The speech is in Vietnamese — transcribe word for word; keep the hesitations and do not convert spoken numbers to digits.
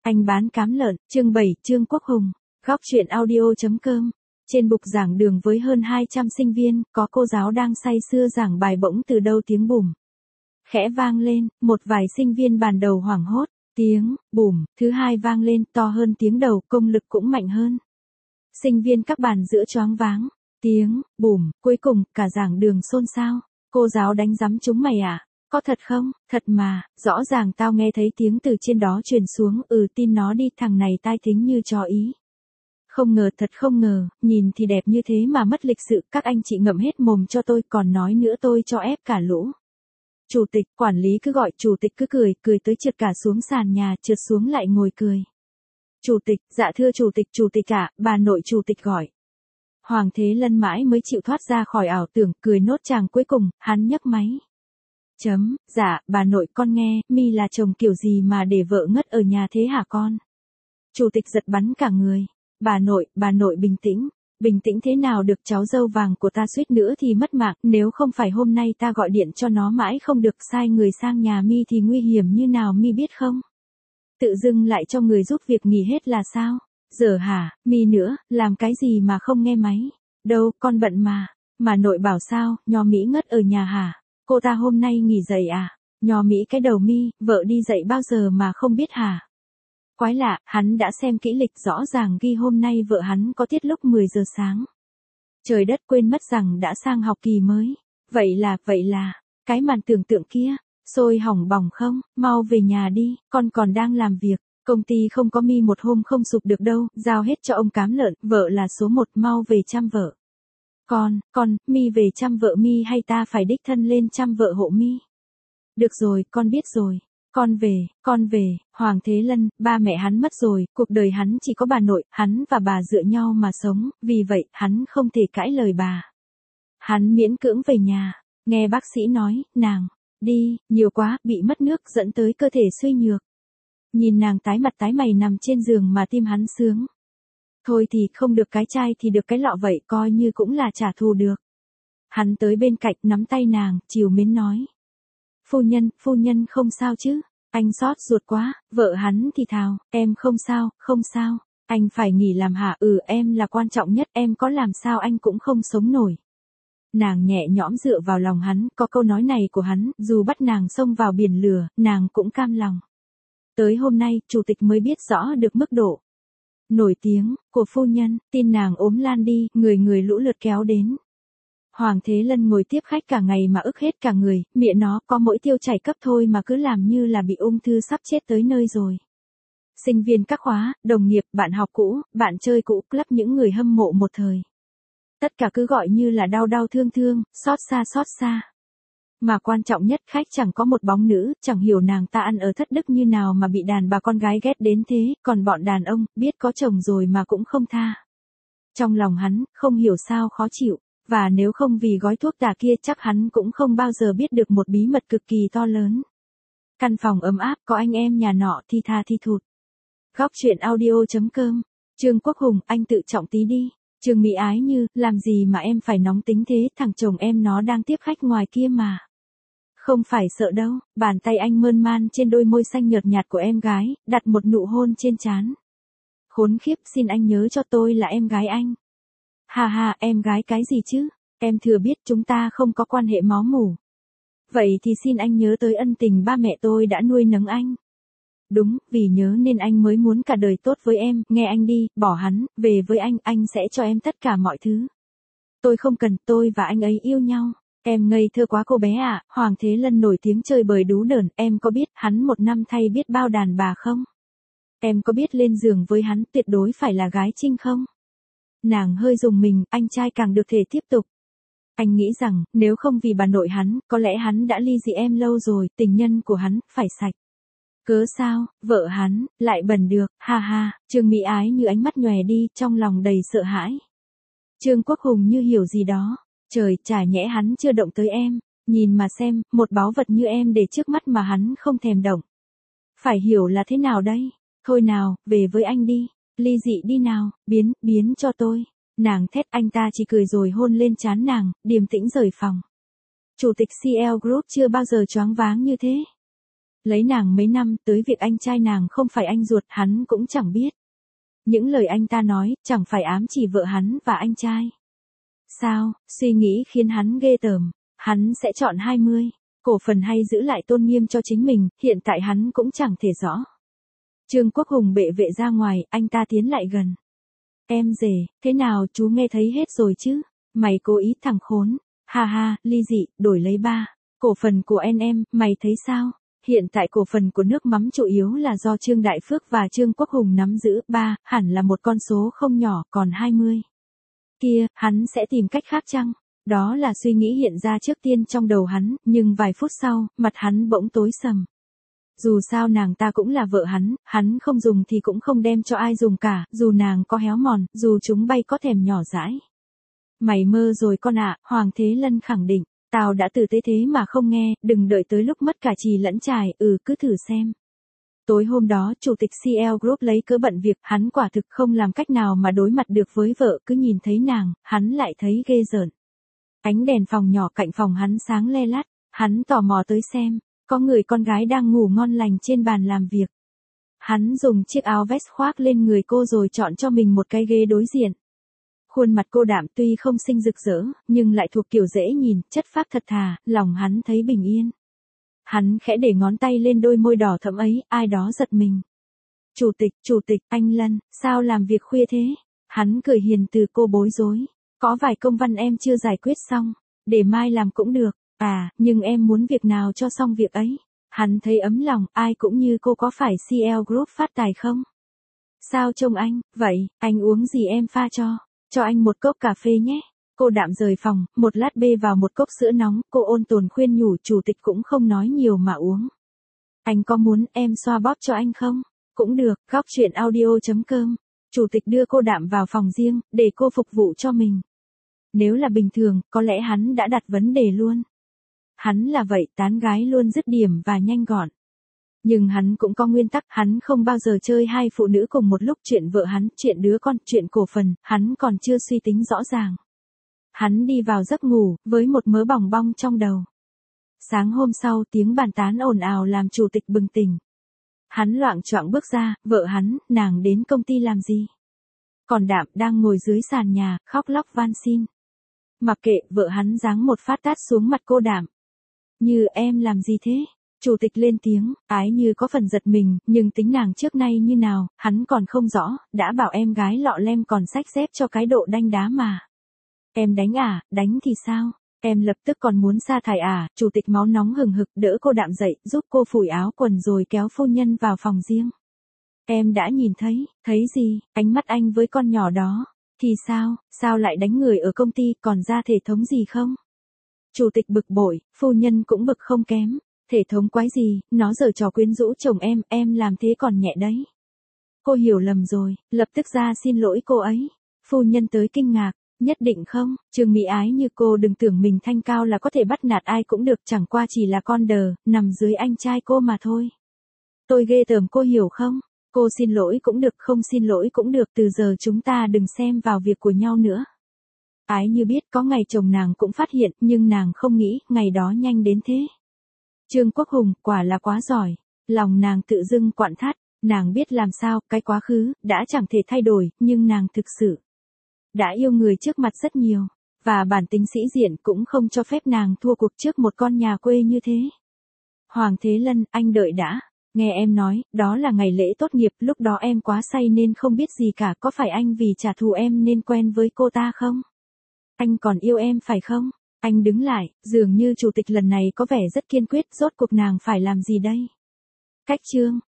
Anh bán cám lợn, chương bảy, Trương Quốc Hùng, góc truyện audio.com. Trên bục giảng đường với hơn hai trăm sinh viên, có cô giáo đang say sưa giảng bài bỗng từ đâu tiếng bùm khẽ vang lên, một vài sinh viên ban đầu hoảng hốt, tiếng bùm thứ hai vang lên to hơn tiếng đầu, công lực cũng mạnh hơn. Sinh viên các bàn giữa choáng váng, tiếng bùm, cuối cùng cả giảng đường xôn xao. Cô giáo đánh giấm chúng mày à? Có thật không? Thật mà, rõ ràng tao nghe thấy tiếng từ trên đó truyền xuống, ừ tin nó đi, thằng này tai thính như chó ý. Không ngờ, thật không ngờ, nhìn thì đẹp như thế mà mất lịch sự, các anh chị ngậm hết mồm cho tôi, còn nói nữa tôi cho ép cả lũ. Chủ tịch, quản lý cứ gọi, chủ tịch cứ cười, cười tới trượt cả xuống sàn nhà, trượt xuống lại ngồi cười. Chủ tịch, dạ thưa chủ tịch, chủ tịch ạ, bà nội chủ tịch gọi. Hoàng Thế Lân mãi mới chịu thoát ra khỏi ảo tưởng, cười nốt chàng cuối cùng, hắn nhấc máy. Chấm, dạ, bà nội con nghe, mi là chồng kiểu gì mà để vợ ngất ở nhà thế hả con? Chủ tịch giật bắn cả người. Bà nội, bà nội bình tĩnh. Bình tĩnh thế nào được, cháu dâu vàng của ta suýt nữa thì mất mạng, nếu không phải hôm nay ta gọi điện cho nó mãi không được, sai người sang nhà mi thì nguy hiểm như nào mi biết không? Tự dưng lại cho người giúp việc nghỉ hết là sao? Giờ hả, mi nữa, làm cái gì mà không nghe máy? Đâu, con bận mà. Mà nội bảo sao, nho Mỹ ngất ở nhà hả? Cô ta hôm nay nghỉ dậy à? Nho Mỹ cái đầu mi, vợ đi dậy bao giờ mà không biết hả? Quái lạ, hắn đã xem kỹ lịch, rõ ràng ghi hôm nay vợ hắn có tiết lúc mười giờ sáng. Trời đất, quên mất rằng đã sang học kỳ mới. Vậy là, vậy là, cái màn tưởng tượng kia, sôi hỏng bỏng không, mau về nhà đi, con còn đang làm việc, công ty không có mi một hôm không sụp được đâu, giao hết cho ông cám lợn, vợ là số một, mau về chăm vợ. Con, con, mi về chăm vợ mi hay ta phải đích thân lên chăm vợ hộ mi? Được rồi, con biết rồi. Con về, con về, Hoàng Thế Lân, ba mẹ hắn mất rồi, cuộc đời hắn chỉ có bà nội, hắn và bà dựa nhau mà sống, vì vậy, hắn không thể cãi lời bà. Hắn miễn cưỡng về nhà, nghe bác sĩ nói, nàng, đi, nhiều quá, bị mất nước dẫn tới cơ thể suy nhược. Nhìn nàng tái mặt tái mày nằm trên giường mà tim hắn sướng. Thôi thì không được cái chai thì được cái lọ vậy, coi như cũng là trả thù được. Hắn tới bên cạnh nắm tay nàng, chiều mến nói. Phu nhân, phu nhân không sao chứ? Anh xót ruột quá, vợ hắn thì thào, em không sao, không sao. Anh phải nghỉ làm hả? Ừ, em là quan trọng nhất, em có làm sao anh cũng không sống nổi. Nàng nhẹ nhõm dựa vào lòng hắn, có câu nói này của hắn, dù bắt nàng xông vào biển lửa, nàng cũng cam lòng. Tới hôm nay, chủ tịch mới biết rõ được mức độ nổi tiếng của phu nhân, tin nàng ốm lan đi, người người lũ lượt kéo đến. Hoàng Thế Lân ngồi tiếp khách cả ngày mà ức hết cả người, miệng nó có mỗi tiêu chảy cấp thôi mà cứ làm như là bị ung thư sắp chết tới nơi rồi. Sinh viên các khóa, đồng nghiệp, bạn học cũ, bạn chơi cũ, club những người hâm mộ một thời. Tất cả cứ gọi như là đau đau thương thương, xót xa xót xa. Mà quan trọng nhất, khách chẳng có một bóng nữ, chẳng hiểu nàng ta ăn ở thất đức như nào mà bị đàn bà con gái ghét đến thế, còn bọn đàn ông, biết có chồng rồi mà cũng không tha. Trong lòng hắn, không hiểu sao khó chịu. Và nếu không vì gói thuốc tà kia chắc hắn cũng không bao giờ biết được một bí mật cực kỳ to lớn. Căn phòng ấm áp có anh em nhà nọ thi tha thi thụt. Góc truyện audio.com. Trương Quốc Hùng, anh tự trọng tí đi. Trương Mỹ Ái Như, làm gì mà em phải nóng tính thế, thằng chồng em nó đang tiếp khách ngoài kia mà. Không phải sợ đâu, bàn tay anh mơn man trên đôi môi xanh nhợt nhạt của em gái, đặt một nụ hôn trên trán. Khốn khiếp, xin anh nhớ cho tôi là em gái anh. Hà hà, em gái cái gì chứ? Em thừa biết chúng ta không có quan hệ máu mủ. Vậy thì xin anh nhớ tới ân tình ba mẹ tôi đã nuôi nấng anh. Đúng, vì nhớ nên anh mới muốn cả đời tốt với em, nghe anh đi, bỏ hắn, về với anh, anh sẽ cho em tất cả mọi thứ. Tôi không cần, tôi và anh ấy yêu nhau. Em ngây thơ quá cô bé ạ, à. Hoàng Thế Lân nổi tiếng chơi bời đú đởn, em có biết hắn một năm thay biết bao đàn bà không? Em có biết lên giường với hắn tuyệt đối phải là gái trinh không? Nàng hơi rùng mình, anh trai càng được thể tiếp tục. Anh nghĩ rằng, nếu không vì bà nội hắn, có lẽ hắn đã ly dị em lâu rồi, tình nhân của hắn, phải sạch. Cớ sao, vợ hắn, lại bẩn được, ha ha, Trương Mỹ Ái Như ánh mắt nhòe đi, trong lòng đầy sợ hãi. Trương Quốc Hùng như hiểu gì đó, trời, chả nhẽ hắn chưa động tới em, nhìn mà xem, một báu vật như em để trước mắt mà hắn không thèm động. Phải hiểu là thế nào đây, thôi nào, về với anh đi. Ly dị đi nào, biến, biến cho tôi. Nàng thét, anh ta chỉ cười rồi hôn lên trán nàng, điềm tĩnh rời phòng. Chủ tịch xê lờ Group chưa bao giờ choáng váng như thế. Lấy nàng mấy năm, tới việc anh trai nàng không phải anh ruột, hắn cũng chẳng biết. Những lời anh ta nói, chẳng phải ám chỉ vợ hắn và anh trai. Sao, suy nghĩ khiến hắn ghê tởm. Hắn sẽ chọn hai mươi. Cổ phần hay giữ lại tôn nghiêm cho chính mình, hiện tại hắn cũng chẳng thể rõ. Trương Quốc Hùng bệ vệ ra ngoài, anh ta tiến lại gần. Em rể, thế nào chú nghe thấy hết rồi chứ? Mày cố ý thằng khốn. Ha ha, ly dị, đổi lấy ba. Cổ phần của en em, mày thấy sao? Hiện tại cổ phần của nước mắm chủ yếu là do Trương Đại Phước và Trương Quốc Hùng nắm giữ, ba, hẳn là một con số không nhỏ, còn hai mươi. Kia, hắn sẽ tìm cách khác chăng? Đó là suy nghĩ hiện ra trước tiên trong đầu hắn, nhưng vài phút sau, mặt hắn bỗng tối sầm. Dù sao nàng ta cũng là vợ hắn, hắn không dùng thì cũng không đem cho ai dùng cả, dù nàng có héo mòn, dù chúng bay có thèm nhỏ dãi. Mày mơ rồi con ạ, Hoàng Thế Lân khẳng định. Tao đã từ tế thế mà không nghe, đừng đợi tới lúc mất cả chì lẫn chài, ừ cứ thử xem. Tối hôm đó, chủ tịch xê lờ Group lấy cớ bận việc, hắn quả thực không làm cách nào mà đối mặt được với vợ, cứ nhìn thấy nàng, hắn lại thấy ghê rợn. Ánh đèn phòng nhỏ cạnh phòng hắn sáng le lắt, hắn tò mò tới xem, có người con gái đang ngủ ngon lành trên bàn làm việc. Hắn dùng chiếc áo vest khoác lên người cô rồi chọn cho mình một cái ghế đối diện. Khuôn mặt cô đạm tuy không xinh rực rỡ, nhưng lại thuộc kiểu dễ nhìn, chất phác thật thà, lòng hắn thấy bình yên. Hắn khẽ để ngón tay lên đôi môi đỏ thẫm ấy, ai đó giật mình. Chủ tịch, chủ tịch, anh Lân, sao làm việc khuya thế? Hắn cười hiền từ, cô bối rối. Có vài công văn em chưa giải quyết xong, để mai làm cũng được. À, nhưng em muốn việc nào cho xong việc ấy. Hắn thấy ấm lòng, ai cũng như cô, có phải xê lờ Group phát tài không? Sao trông anh, vậy, anh uống gì em pha cho? Cho anh một cốc cà phê nhé. Cô đạm rời phòng, một lát bê vào một cốc sữa nóng, cô ôn tồn khuyên nhủ, chủ tịch cũng không nói nhiều mà uống. Anh có muốn em xoa bóp cho anh không? Cũng được, góc chuyện audio chấm com. Chủ tịch đưa cô đạm vào phòng riêng, để cô phục vụ cho mình. Nếu là bình thường, có lẽ hắn đã đặt vấn đề luôn. Hắn là vậy, tán gái luôn dứt điểm và nhanh gọn. Nhưng hắn cũng có nguyên tắc, hắn không bao giờ chơi hai phụ nữ cùng một lúc, chuyện vợ hắn, chuyện đứa con, chuyện cổ phần, hắn còn chưa suy tính rõ ràng. Hắn đi vào giấc ngủ, với một mớ bòng bong trong đầu. Sáng hôm sau, tiếng bàn tán ồn ào làm chủ tịch bừng tỉnh. Hắn loạng choạng bước ra, vợ hắn, nàng đến công ty làm gì? Còn Đạm đang ngồi dưới sàn nhà, khóc lóc van xin. Mặc kệ, vợ hắn giáng một phát tát xuống mặt cô Đạm. Như em làm gì thế? Chủ tịch lên tiếng, Ái Như có phần giật mình, nhưng tính nàng trước nay như nào, hắn còn không rõ, đã bảo em gái lọ lem còn xách dép cho cái độ đanh đá mà. Em đánh à, đánh thì sao? Em lập tức còn muốn sa thải à? Chủ tịch máu nóng hừng hực đỡ cô Đạm dậy, giúp cô phủi áo quần rồi kéo phu nhân vào phòng riêng. Em đã nhìn thấy, thấy gì? Ánh mắt anh với con nhỏ đó. Thì sao, sao lại đánh người ở công ty, còn ra thể thống gì không? Chủ tịch bực bội, phu nhân cũng bực không kém. Thể thống quái gì, nó giở trò quyến rũ chồng em, em làm thế còn nhẹ đấy. Cô hiểu lầm rồi, lập tức ra xin lỗi cô ấy. Phu nhân tới kinh ngạc, nhất định không, Trương Mỹ Ái Như, cô đừng tưởng mình thanh cao là có thể bắt nạt ai cũng được, chẳng qua chỉ là con đờ, nằm dưới anh trai cô mà thôi. Tôi ghê tởm, cô hiểu không? Cô xin lỗi cũng được, không xin lỗi cũng được, từ giờ chúng ta đừng xem vào việc của nhau nữa. Ái Như biết có ngày chồng nàng cũng phát hiện, nhưng nàng không nghĩ, ngày đó nhanh đến thế. Trương Quốc Hùng, quả là quá giỏi. Lòng nàng tự dưng quặn thắt, nàng biết làm sao, cái quá khứ, đã chẳng thể thay đổi, nhưng nàng thực sự đã yêu người trước mặt rất nhiều. Và bản tính sĩ diện cũng không cho phép nàng thua cuộc trước một con nhà quê như thế. Hoàng Thế Lân, anh đợi đã. Nghe em nói, đó là ngày lễ tốt nghiệp, lúc đó em quá say nên không biết gì cả, có phải anh vì trả thù em nên quen với cô ta không? Anh còn yêu em phải không? Anh đứng lại, dường như chủ tịch lần này có vẻ rất kiên quyết, rốt cuộc nàng phải làm gì đây? Cách chương